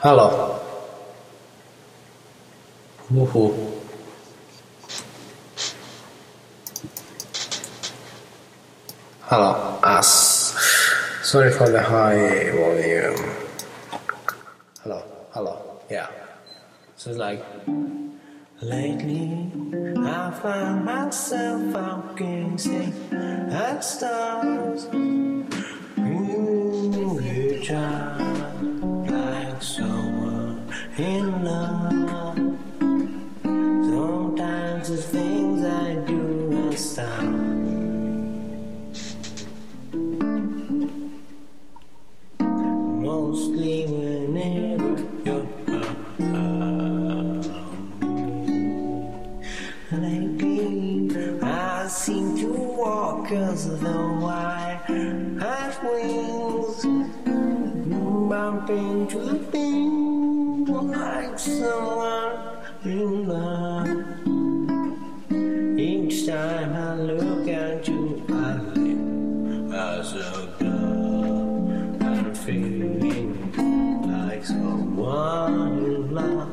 Hello. Woohoo. Hello. Sorry for the high volume. Hello. Hello. Yeah. So it's like. Lately, I find myself focusing at stars. You try like someone in love. Sometimes the things I do are stop. Mostly whenever you're lately, I seem to walk as though I had wings, bumping to the beat like someone in love. Each time I look at you, I live as a girl. I'm feeling like someone in love.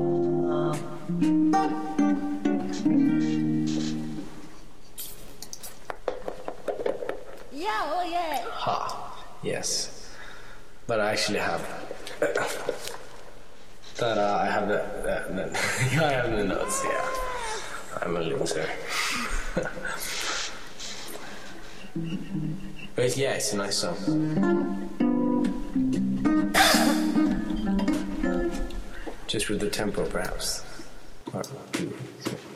Yeah, oh yeah. Ha. Yes. But I actually have. I have the yeah, I have the notes. Yeah. I'm a loser. But yeah, it's a nice song. Just with the tempo, perhaps. Or,